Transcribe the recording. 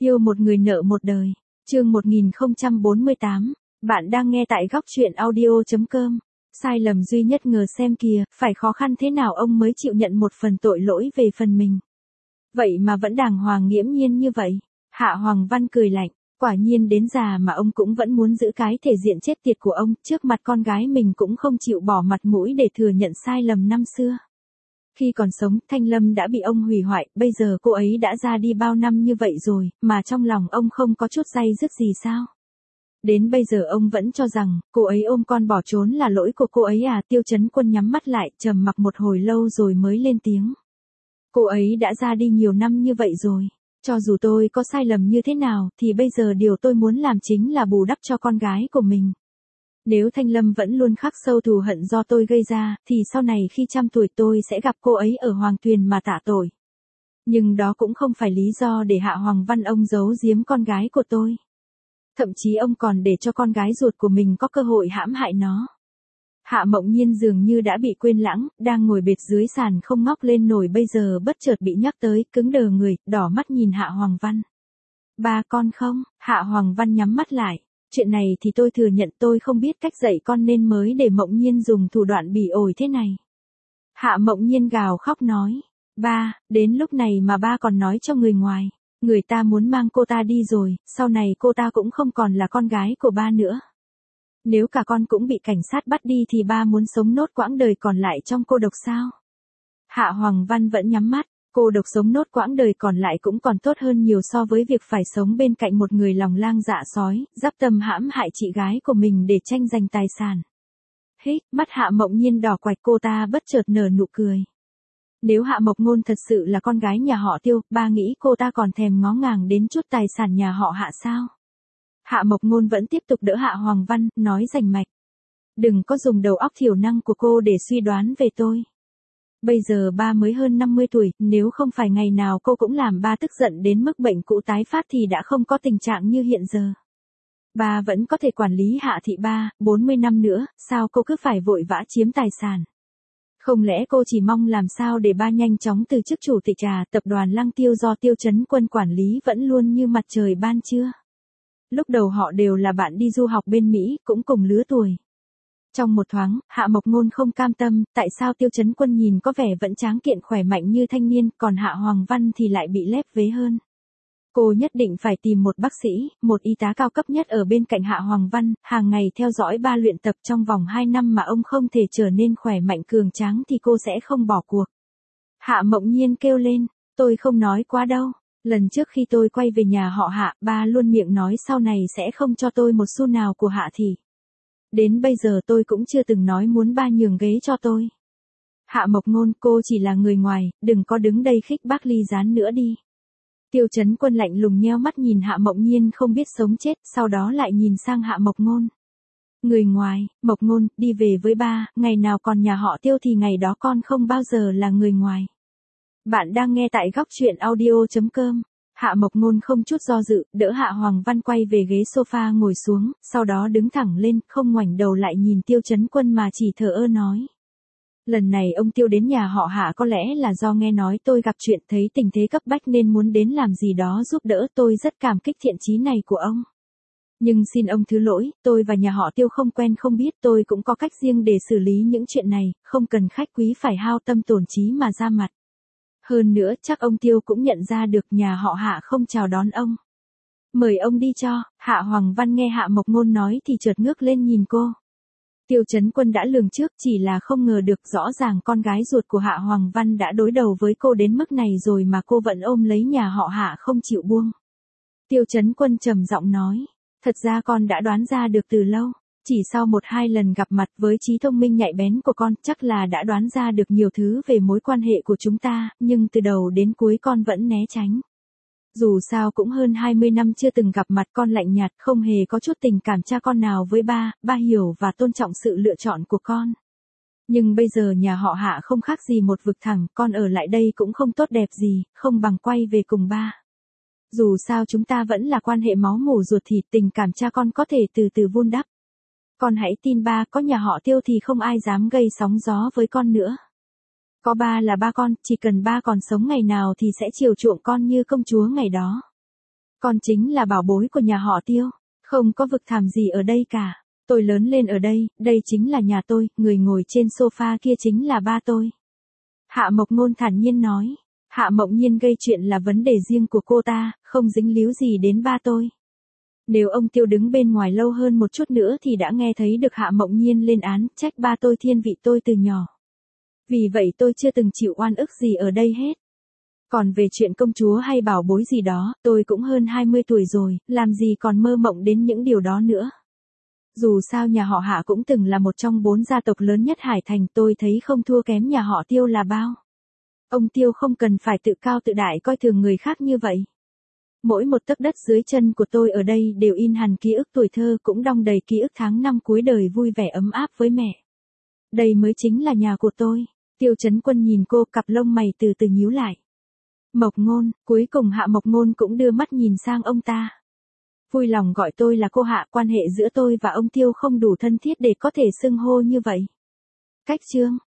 Yêu một người nợ một đời. Chương 1048. Bạn đang nghe tại góc truyện audio.com. Sai lầm duy nhất ngờ xem kìa, phải khó khăn thế nào ông mới chịu nhận một phần tội lỗi về phần mình. Vậy mà vẫn đàng hoàng nghiễm nhiên như vậy. Hạ Hoàng Văn cười lạnh, quả nhiên đến già mà ông cũng vẫn muốn giữ cái thể diện chết tiệt của ông, trước mặt con gái mình cũng không chịu bỏ mặt mũi để thừa nhận sai lầm năm xưa. Khi còn sống, Thanh Lâm đã bị ông hủy hoại, bây giờ cô ấy đã ra đi bao năm như vậy rồi, mà trong lòng ông không có chút day dứt gì sao? Đến bây giờ ông vẫn cho rằng, cô ấy ôm con bỏ trốn là lỗi của cô ấy à? Tiêu Chấn Quân nhắm mắt lại, trầm mặc một hồi lâu rồi mới lên tiếng. Cô ấy đã ra đi nhiều năm như vậy rồi. Cho dù tôi có sai lầm như thế nào, thì bây giờ điều tôi muốn làm chính là bù đắp cho con gái của mình. Nếu Thanh Lâm vẫn luôn khắc sâu thù hận do tôi gây ra, thì sau này khi trăm tuổi tôi sẽ gặp cô ấy ở Hoàng Tuyền mà tạ tội. Nhưng đó cũng không phải lý do để Hạ Hoàng Văn ông giấu giếm con gái của tôi. Thậm chí ông còn để cho con gái ruột của mình có cơ hội hãm hại nó. Hạ Mộng Nhiên dường như đã bị quên lãng, đang ngồi bệt dưới sàn không ngóc lên nổi, bây giờ bất chợt bị nhắc tới, cứng đờ người, đỏ mắt nhìn Hạ Hoàng Văn. Ba con không? Hạ Hoàng Văn nhắm mắt lại. Chuyện này thì tôi thừa nhận tôi không biết cách dạy con nên mới để Mộng Nhiên dùng thủ đoạn bỉ ổi thế này. Hạ Mộng Nhiên gào khóc nói. Ba, đến lúc này mà ba còn nói cho người ngoài. Người ta muốn mang cô ta đi rồi, sau này cô ta cũng không còn là con gái của ba nữa. Nếu cả con cũng bị cảnh sát bắt đi thì ba muốn sống nốt quãng đời còn lại trong cô độc sao? Hạ Hoàng Văn vẫn nhắm mắt. Cô độc sống nốt quãng đời còn lại cũng còn tốt hơn nhiều so với việc phải sống bên cạnh một người lòng lang dạ sói, dắp tâm hãm hại chị gái của mình để tranh giành tài sản. Hít, mắt Hạ Mộng Nhiên đỏ quạch, cô ta bất chợt nở nụ cười. Nếu Hạ Mộc Ngôn thật sự là con gái nhà họ Tiêu, ba nghĩ cô ta còn thèm ngó ngàng đến chút tài sản nhà họ Hạ sao? Hạ Mộc Ngôn vẫn tiếp tục đỡ Hạ Hoàng Văn, nói rành mạch. Đừng có dùng đầu óc thiểu năng của cô để suy đoán về tôi. Bây giờ ba mới hơn 50 tuổi, nếu không phải ngày nào cô cũng làm ba tức giận đến mức bệnh cũ tái phát thì đã không có tình trạng như hiện giờ. Ba vẫn có thể quản lý Hạ thị ba, 40 năm nữa, sao cô cứ phải vội vã chiếm tài sản? Không lẽ cô chỉ mong làm sao để ba nhanh chóng từ chức chủ tịch tập đoàn Lăng Tiêu do Tiêu Chấn Quân quản lý vẫn luôn như mặt trời ban trưa? Lúc đầu họ đều là bạn đi du học bên Mỹ, cũng cùng lứa tuổi. Trong một thoáng, Hạ Mộc Ngôn không cam tâm, tại sao Tiêu Chấn Quân nhìn có vẻ vẫn tráng kiện khỏe mạnh như thanh niên, còn Hạ Hoàng Văn thì lại bị lép vế hơn. Cô nhất định phải tìm một bác sĩ, một y tá cao cấp nhất ở bên cạnh Hạ Hoàng Văn, hàng ngày theo dõi ba luyện tập trong vòng 2 năm mà ông không thể trở nên khỏe mạnh cường tráng thì cô sẽ không bỏ cuộc. Hạ Mộng Nhiên kêu lên, tôi không nói quá đâu. Lần trước khi tôi quay về nhà họ Hạ, ba luôn miệng nói sau này sẽ không cho tôi một xu nào của Hạ thị. Đến bây giờ tôi cũng chưa từng nói muốn ba nhường ghế cho tôi. Hạ Mộc Ngôn, cô chỉ là người ngoài, đừng có đứng đây khích bác ly gián nữa đi. Tiêu Chấn Quân lạnh lùng nheo mắt nhìn Hạ Mộng Nhiên không biết sống chết, sau đó lại nhìn sang Hạ Mộc Ngôn. Người ngoài, Mộc Ngôn, đi về với ba, ngày nào còn nhà họ Tiêu thì ngày đó con không bao giờ là người ngoài. Bạn đang nghe tại góc truyện audio.com. Hạ Mộc Ngôn không chút do dự, đỡ Hạ Hoàng Văn quay về ghế sofa ngồi xuống, sau đó đứng thẳng lên, không ngoảnh đầu lại nhìn Tiêu Chấn Quân mà chỉ thờ ơ nói. Lần này ông Tiêu đến nhà họ Hạ có lẽ là do nghe nói tôi gặp chuyện, thấy tình thế cấp bách nên muốn đến làm gì đó giúp đỡ, tôi rất cảm kích thiện chí này của ông. Nhưng xin ông thứ lỗi, tôi và nhà họ Tiêu không quen không biết, tôi cũng có cách riêng để xử lý những chuyện này, không cần khách quý phải hao tâm tổn trí mà ra mặt. Hơn nữa chắc ông Tiêu cũng nhận ra được nhà họ Hạ không chào đón ông. Mời ông đi cho. Hạ Hoàng Văn nghe Hạ Mộc Ngôn nói thì chợt ngước lên nhìn cô. Tiêu Chấn Quân đã lường trước, chỉ là không ngờ được rõ ràng con gái ruột của Hạ Hoàng Văn đã đối đầu với cô đến mức này rồi mà cô vẫn ôm lấy nhà họ Hạ không chịu buông. Tiêu Chấn Quân trầm giọng nói, thật ra con đã đoán ra được từ lâu. Chỉ sau 1-2 lần gặp mặt với trí thông minh nhạy bén của con, chắc là đã đoán ra được nhiều thứ về mối quan hệ của chúng ta, nhưng từ đầu đến cuối con vẫn né tránh. Dù sao cũng hơn 20 năm chưa từng gặp mặt, con lạnh nhạt, không hề có chút tình cảm cha con nào với ba hiểu và tôn trọng sự lựa chọn của con. Nhưng bây giờ nhà họ Hạ không khác gì một vực thẳm, con ở lại đây cũng không tốt đẹp gì, không bằng quay về cùng ba. Dù sao chúng ta vẫn là quan hệ máu mủ ruột thịt, tình cảm cha con có thể từ từ vun đắp. Con hãy tin ba, có nhà họ Tiêu thì không ai dám gây sóng gió với con nữa. Có ba là ba con, chỉ cần ba còn sống ngày nào thì sẽ chiều chuộng con như công chúa ngày đó. Con chính là bảo bối của nhà họ Tiêu, không có vực thẳm gì ở đây cả. Tôi lớn lên ở đây, đây chính là nhà tôi, người ngồi trên sofa kia chính là ba tôi. Hạ Mộc Ngôn thản nhiên nói. Hạ Mộc Nhiên gây chuyện là vấn đề riêng của cô ta, không dính líu gì đến ba tôi. Nếu ông Tiêu đứng bên ngoài lâu hơn một chút nữa thì đã nghe thấy được Hạ Mộc Nhiên lên án, trách ba tôi thiên vị tôi từ nhỏ. Vì vậy tôi chưa từng chịu oan ức gì ở đây hết. Còn về chuyện công chúa hay bảo bối gì đó, tôi cũng hơn 20 tuổi rồi, làm gì còn mơ mộng đến những điều đó nữa. Dù sao nhà họ Hạ cũng từng là một trong 4 gia tộc lớn nhất Hải Thành, tôi thấy không thua kém nhà họ Tiêu là bao. Ông Tiêu không cần phải tự cao tự đại coi thường người khác như vậy. Mỗi một tấc đất dưới chân của tôi ở đây đều in hằn ký ức tuổi thơ, cũng đong đầy ký ức tháng năm cuối đời vui vẻ ấm áp với mẹ. Đây mới chính là nhà của tôi. Tiêu Chấn Quân nhìn cô, cặp lông mày từ từ nhíu lại. Mộc Ngôn, cuối cùng Hạ Mộc Ngôn cũng đưa mắt nhìn sang ông ta. Vui lòng gọi tôi là cô Hạ, quan hệ giữa tôi và ông Tiêu không đủ thân thiết để có thể xưng hô như vậy. Cách chương